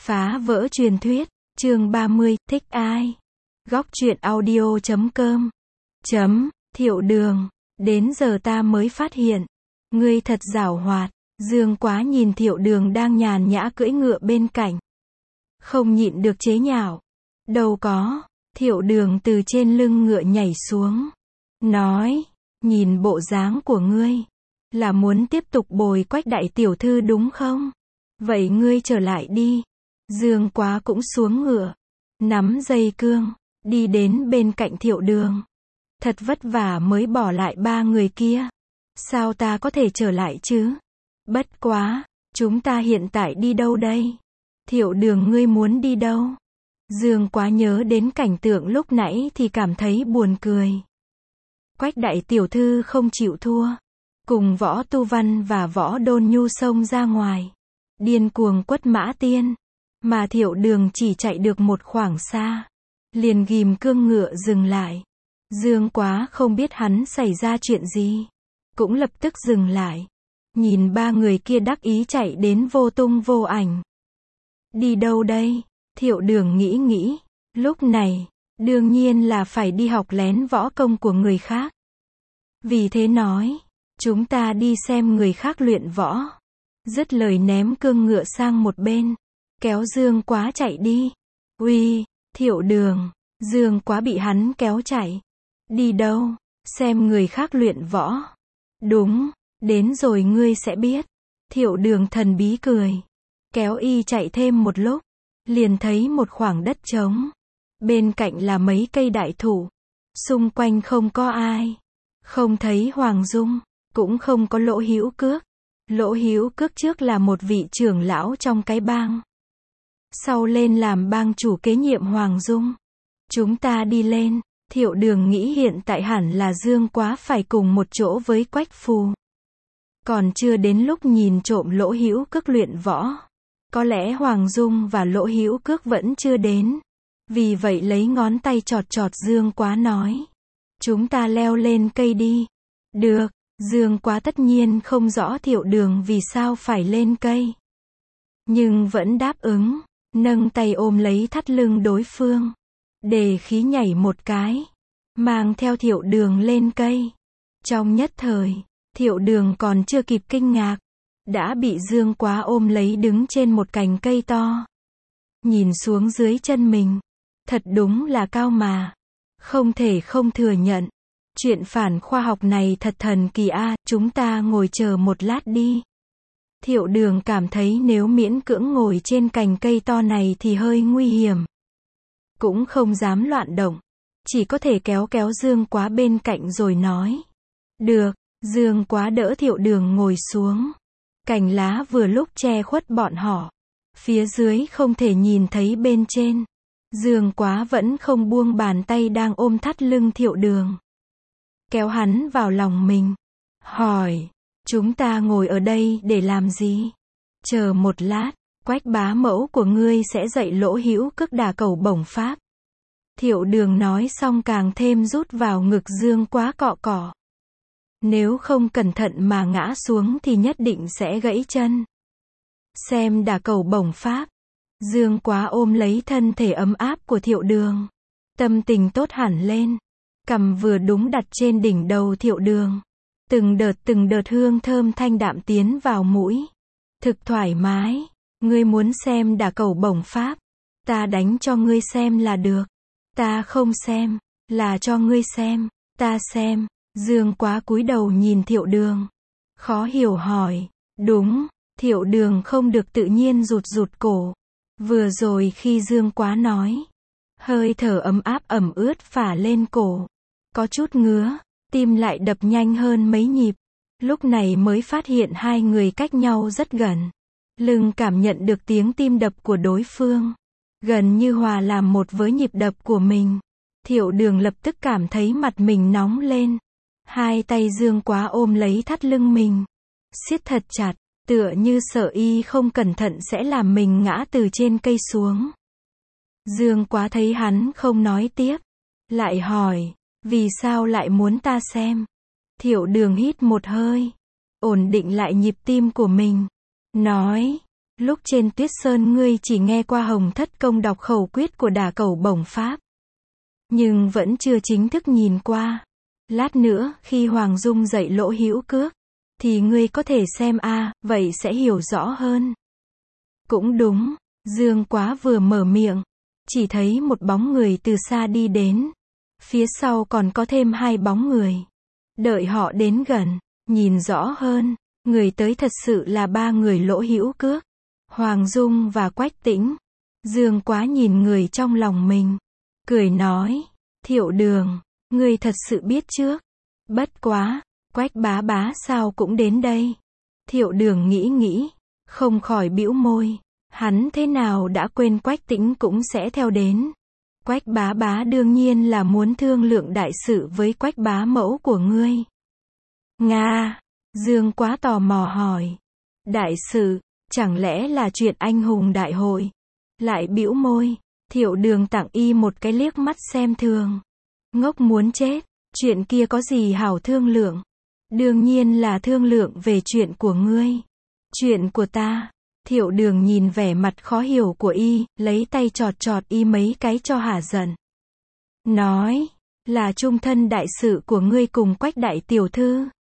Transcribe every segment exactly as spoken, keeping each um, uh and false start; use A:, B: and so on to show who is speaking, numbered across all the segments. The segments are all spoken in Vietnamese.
A: Phá vỡ truyền thuyết, chương ba mươi, thích ai? Góc truyện audio chấm com. Chấm, Thiệu Đường, đến giờ ta mới phát hiện. Ngươi thật giảo hoạt. Dương Quá nhìn Thiệu Đường đang nhàn nhã cưỡi ngựa bên cạnh. Không nhịn được chế nhạo. Đâu có. Thiệu Đường từ trên lưng ngựa nhảy xuống. Nói, nhìn bộ dáng của ngươi. Là muốn tiếp tục bồi Quách đại tiểu thư đúng không? Vậy ngươi trở lại đi. Dương Quá cũng xuống ngựa. Nắm dây cương. Đi đến bên cạnh Thiệu Đường. Thật vất vả mới bỏ lại ba người kia. Sao ta có thể trở lại chứ? Bất quá. Chúng ta hiện tại đi đâu đây? Thiệu Đường ngươi muốn đi đâu? Dương Quá nhớ đến cảnh tượng lúc nãy thì cảm thấy buồn cười. Quách đại tiểu thư không chịu thua. Cùng Võ Tu Văn và Võ Đôn Nhu xông ra ngoài. Điên cuồng quất mã tiên. Mà Thiệu Đường chỉ chạy được một khoảng xa. Liền ghim cương ngựa dừng lại. Dương Quá không biết hắn xảy ra chuyện gì. Cũng lập tức dừng lại. Nhìn ba người kia đắc ý chạy đến vô tung vô ảnh. Đi đâu đây? Thiệu Đường nghĩ nghĩ. Lúc này, đương nhiên là phải đi học lén võ công của người khác. Vì thế nói, chúng ta đi xem người khác luyện võ. Dứt lời ném cương ngựa sang một bên. Kéo Dương Quá chạy đi. Uy, Thiệu Đường. Dương Quá bị hắn kéo chạy. Đi đâu? Xem người khác luyện võ. Đúng, đến rồi ngươi sẽ biết. Thiệu Đường thần bí cười. Kéo y chạy thêm một lúc. Liền thấy một khoảng đất trống. Bên cạnh là mấy cây đại thụ. Xung quanh không có ai. Không thấy Hoàng Dung. Cũng không có Lỗ Hữu Cước. Lỗ Hữu Cước trước là một vị trưởng lão trong cái bang. Sau lên làm bang chủ kế nhiệm Hoàng Dung. Chúng ta đi lên. Thiệu Đường nghĩ hiện tại hẳn là Dương Quá phải cùng một chỗ với Quách Phù. Còn chưa đến lúc nhìn trộm Lỗ Hữu Cước luyện võ. Có lẽ Hoàng Dung và Lỗ Hữu Cước vẫn chưa đến. Vì vậy lấy ngón tay chọt chọt Dương Quá nói. Chúng ta leo lên cây đi. Được. Dương Quá tất nhiên không rõ Thiệu Đường vì sao phải lên cây. Nhưng vẫn đáp ứng. Nâng tay ôm lấy thắt lưng đối phương. Đề khí nhảy một cái. Mang theo Thiệu Đường lên cây. Trong nhất thời, Thiệu Đường còn chưa kịp kinh ngạc. Đã bị Dương Quá ôm lấy đứng trên một cành cây to. Nhìn xuống dưới chân mình. Thật đúng là cao mà. Không thể không thừa nhận. Chuyện phản khoa học này thật thần kỳ a. Chúng ta ngồi chờ một lát đi. Thiệu Đường cảm thấy nếu miễn cưỡng ngồi trên cành cây to này thì hơi nguy hiểm. Cũng không dám loạn động. Chỉ có thể kéo kéo Dương Quá bên cạnh rồi nói. Được. Dương Quá đỡ Thiệu Đường ngồi xuống. Cành lá vừa lúc che khuất bọn họ. Phía dưới không thể nhìn thấy bên trên. Dương Quá vẫn không buông bàn tay đang ôm thắt lưng Thiệu Đường. Kéo hắn vào lòng mình. Hỏi. Chúng ta ngồi ở đây để làm gì? Chờ một lát. Quách bá mẫu của ngươi sẽ dạy Lỗ Hữu Cước đả cầu bổng pháp. Thiệu Đường nói xong càng thêm rút vào ngực Dương Quá cọ cọ. Nếu không cẩn thận mà ngã xuống thì nhất định sẽ gãy chân. Xem đả cầu bổng pháp. Dương Quá ôm lấy thân thể ấm áp của Thiệu Đường. Tâm tình tốt hẳn lên. Cằm vừa đúng đặt trên đỉnh đầu Thiệu Đường. Từng đợt từng đợt hương thơm thanh đạm tiến vào mũi. Thực thoải mái. Ngươi muốn xem đả cầu bổng pháp. Ta đánh cho ngươi xem là được. Ta không xem. Là cho ngươi xem. Ta xem. Dương Quá cúi đầu nhìn Thiệu Đường. Khó hiểu hỏi. Đúng. Thiệu Đường không được tự nhiên rụt rụt cổ. Vừa rồi khi Dương Quá nói. Hơi thở ấm áp ẩm ướt phả lên cổ. Có chút ngứa. Tim lại đập nhanh hơn mấy nhịp. Lúc này mới phát hiện hai người cách nhau rất gần. Lưng cảm nhận được tiếng tim đập của đối phương. Gần như hòa làm một với nhịp đập của mình. Thiệu Đường lập tức cảm thấy mặt mình nóng lên. Hai tay Dương Quá ôm lấy thắt lưng mình. Siết thật chặt, tựa như sợ y không cẩn thận sẽ làm mình ngã từ trên cây xuống. Dương Quá thấy hắn không nói tiếp. Lại hỏi, vì sao lại muốn ta xem? Thiệu Đường hít một hơi. Ổn định lại nhịp tim của mình. Nói, Lúc trên Tuyết Sơn ngươi chỉ nghe qua Hồng Thất Công đọc khẩu quyết của Đả Cẩu Bổng Pháp. Nhưng vẫn chưa chính thức nhìn qua. Lát nữa, khi Hoàng Dung dạy Lỗ Hữu Cước, thì ngươi có thể xem a, à, vậy sẽ hiểu rõ hơn. Cũng đúng, Dương Quá vừa mở miệng, chỉ thấy một bóng người từ xa đi đến. Phía sau còn có thêm hai bóng người. Đợi họ đến gần, nhìn rõ hơn, người tới thật sự là ba người Lỗ Hữu Cước, Hoàng Dung và Quách Tĩnh. Dương Quá nhìn người trong lòng mình, cười nói, Thiệu Đường, ngươi thật sự biết trước. Bất quá, Quách bá bá sao cũng đến đây. Thiệu Đường nghĩ nghĩ, không khỏi bĩu môi, hắn thế nào đã quên Quách Tĩnh cũng sẽ theo đến. Quách bá bá đương nhiên là muốn thương lượng đại sự với Quách bá mẫu của ngươi. Nga, Dương Quá tò mò hỏi, đại sự, chẳng lẽ là chuyện anh hùng đại hội? Lại bĩu môi, Thiệu Đường tặng y một cái liếc mắt xem thường. Ngốc muốn chết, chuyện kia có gì hảo thương lượng? Đương nhiên là thương lượng về chuyện của ngươi. Chuyện của ta. Thiệu Đường nhìn vẻ mặt khó hiểu của y, lấy tay chọt chọt y mấy cái cho hả giận. Nói, là chung thân đại sự của ngươi cùng Quách đại tiểu thư.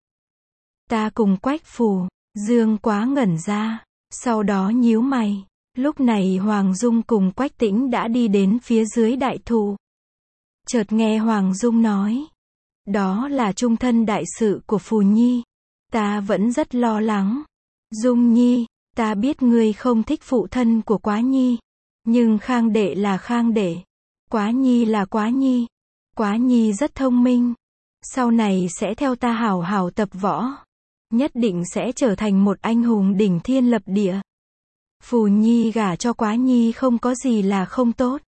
A: Ta cùng Quách phù. Dương Quá ngẩn ra, sau đó nhíu mày. Lúc này Hoàng Dung cùng Quách Tĩnh đã đi đến phía dưới đại thụ. Chợt nghe Hoàng Dung nói, đó là chung thân đại sự của Phù Nhi. Ta vẫn rất lo lắng. Dung Nhi, ta biết ngươi không thích phụ thân của Quá Nhi. Nhưng Khang đệ là Khang đệ. Quá Nhi là Quá Nhi. Quá Nhi rất thông minh. Sau này sẽ theo ta hảo hảo tập võ. Nhất định sẽ trở thành một anh hùng đỉnh thiên lập địa. Phù Nhi gả cho Quá Nhi không có gì là không tốt.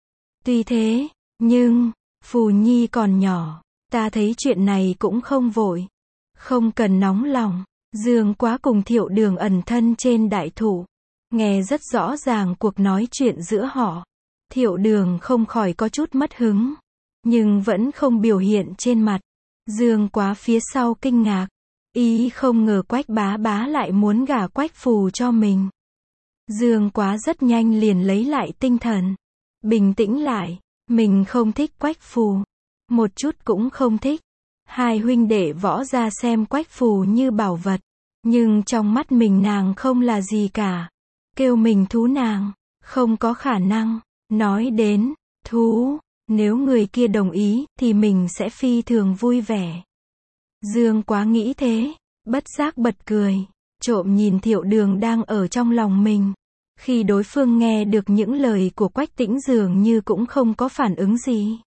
A: Tuy thế, nhưng, Phù Nhi còn nhỏ. Ta thấy chuyện này cũng không vội. Không cần nóng lòng. Dương Quá cùng Thiệu Đường ẩn thân trên đại thụ. Nghe rất rõ ràng cuộc nói chuyện giữa họ. Thiệu Đường không khỏi có chút mất hứng. Nhưng vẫn không biểu hiện trên mặt. Dương Quá phía sau kinh ngạc. Y không ngờ Quách bá bá lại muốn gả Quách phù cho mình. Dương Quá rất nhanh liền lấy lại tinh thần. Bình tĩnh lại. Mình không thích Quách phù. Một chút cũng không thích. Hai huynh đệ võ ra xem Quách phù như bảo vật. Nhưng trong mắt mình nàng không là gì cả. Kêu mình thú nàng. Không có khả năng. Nói đến, thú. Nếu người kia đồng ý, thì mình sẽ phi thường vui vẻ. Dương Quá nghĩ thế. Bất giác bật cười. Trộm nhìn Thiệu Đường đang ở trong lòng mình. Khi đối phương nghe được những lời của Quách Tĩnh dường như cũng không có phản ứng gì.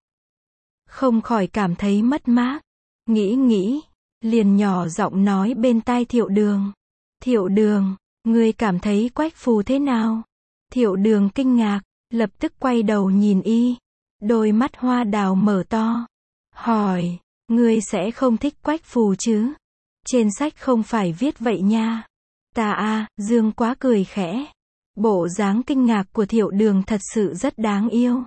A: Không khỏi cảm thấy mất mát. Nghĩ nghĩ, liền nhỏ giọng nói bên tai Thiệu Đường. Thiệu Đường, ngươi cảm thấy Quách phù thế nào? Thiệu Đường kinh ngạc, lập tức quay đầu nhìn y. Đôi mắt hoa đào mở to. Hỏi, ngươi sẽ không thích Quách phù chứ? Trên sách không phải viết vậy nha. Ta a, Dương Quá cười khẽ. Bộ dáng kinh ngạc của Thiệu Đường thật sự rất đáng yêu.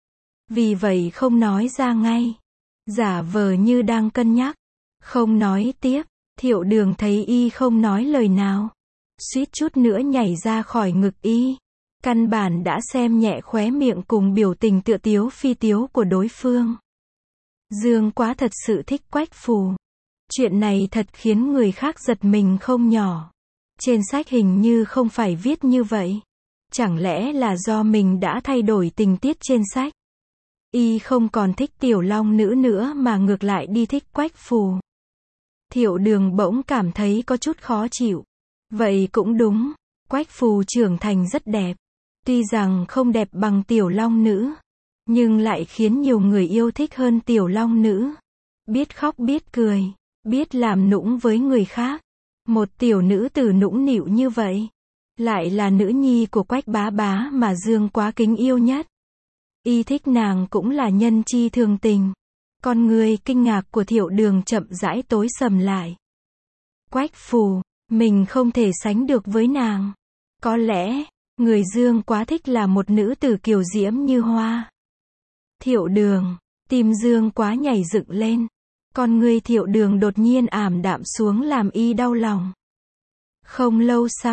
A: Vì vậy không nói ra ngay. Giả vờ như đang cân nhắc. Không nói tiếp. Thiệu Đường thấy y không nói lời nào. Suýt chút nữa nhảy ra khỏi ngực y. Căn bản đã xem nhẹ khóe miệng cùng biểu tình tựa tiếu phi tiếu của đối phương. Dương Quá thật sự thích Quách phù. Chuyện này thật khiến người khác giật mình không nhỏ. Trên sách hình như không phải viết như vậy. Chẳng lẽ là do mình đã thay đổi tình tiết trên sách? Y không còn thích tiểu long nữ nữa mà ngược lại đi thích Quách phù. Thiệu Đường bỗng cảm thấy có chút khó chịu. Vậy cũng đúng. Quách phù trưởng thành rất đẹp. Tuy rằng không đẹp bằng tiểu long nữ. Nhưng lại khiến nhiều người yêu thích hơn tiểu long nữ. Biết khóc biết cười. Biết làm nũng với người khác. Một tiểu nữ tử nũng nịu như vậy. Lại là nữ nhi của Quách bá bá mà Dương Quá kính yêu nhất. Y thích nàng cũng là nhân chi thường tình. Con người kinh ngạc của Thiệu Đường chậm rãi tối sầm lại. Quách phù, mình không thể sánh được với nàng. Có lẽ, người Dương Quá thích là một nữ tử kiều diễm như hoa. Thiệu Đường, tim Dương Quá nhảy dựng lên. Con người Thiệu Đường đột nhiên ảm đạm xuống làm y đau lòng. Không lâu sau,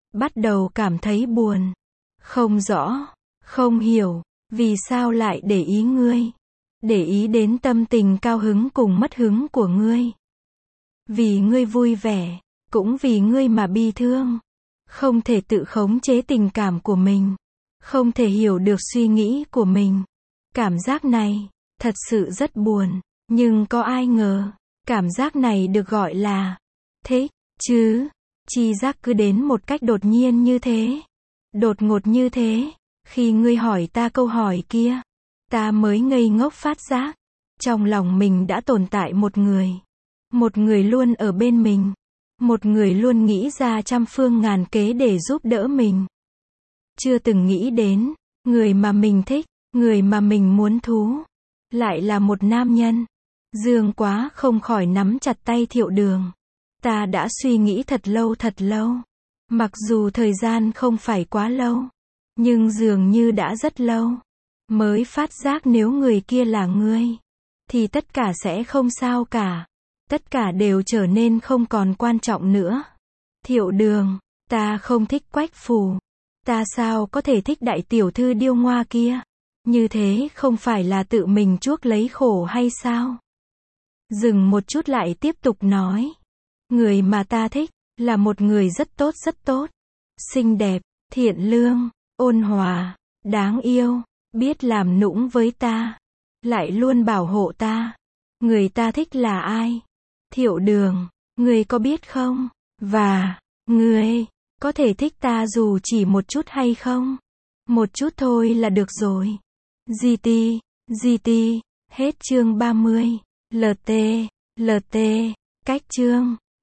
A: bắt đầu cảm thấy buồn. Không rõ, không hiểu, vì sao lại để ý ngươi. Để ý đến tâm tình cao hứng cùng mất hứng của ngươi. Vì ngươi vui vẻ, cũng vì ngươi mà bi thương. Không thể tự khống chế tình cảm của mình. Không thể hiểu được suy nghĩ của mình. Cảm giác này, thật sự rất buồn. Nhưng có ai ngờ, cảm giác này được gọi là thích, chứ. Chi giác cứ đến một cách đột nhiên như thế. Đột ngột như thế. Khi ngươi hỏi ta câu hỏi kia, ta mới ngây ngốc phát giác. Trong lòng mình đã tồn tại một người. Một người luôn ở bên mình. Một người luôn nghĩ ra trăm phương ngàn kế để giúp đỡ mình. Chưa từng nghĩ đến, người mà mình thích, người mà mình muốn thú, lại là một nam nhân. Dương Quá không khỏi nắm chặt tay Thiệu Đường. Ta đã suy nghĩ thật lâu thật lâu. Mặc dù thời gian không phải quá lâu, nhưng dường như đã rất lâu. Mới phát giác nếu người kia là ngươi, thì tất cả sẽ không sao cả. Tất cả đều trở nên không còn quan trọng nữa. Thiệu Đường, ta không thích Quách Phù. Ta sao có thể thích đại tiểu thư điêu ngoa kia? Như thế không phải là tự mình chuốc lấy khổ hay sao? Dừng một chút lại tiếp tục nói. Người mà ta thích, là một người rất tốt rất tốt. Xinh đẹp, thiện lương, ôn hòa, đáng yêu, biết làm nũng với ta. Lại luôn bảo hộ ta. Người ta thích là ai? Thiệu Đường, ngươi có biết không? Và, ngươi, có thể thích ta dù chỉ một chút hay không? Một chút thôi là được rồi. giê tê, giê tê, hết chương ba mươi. lờ tê, lờ tê, cách chương.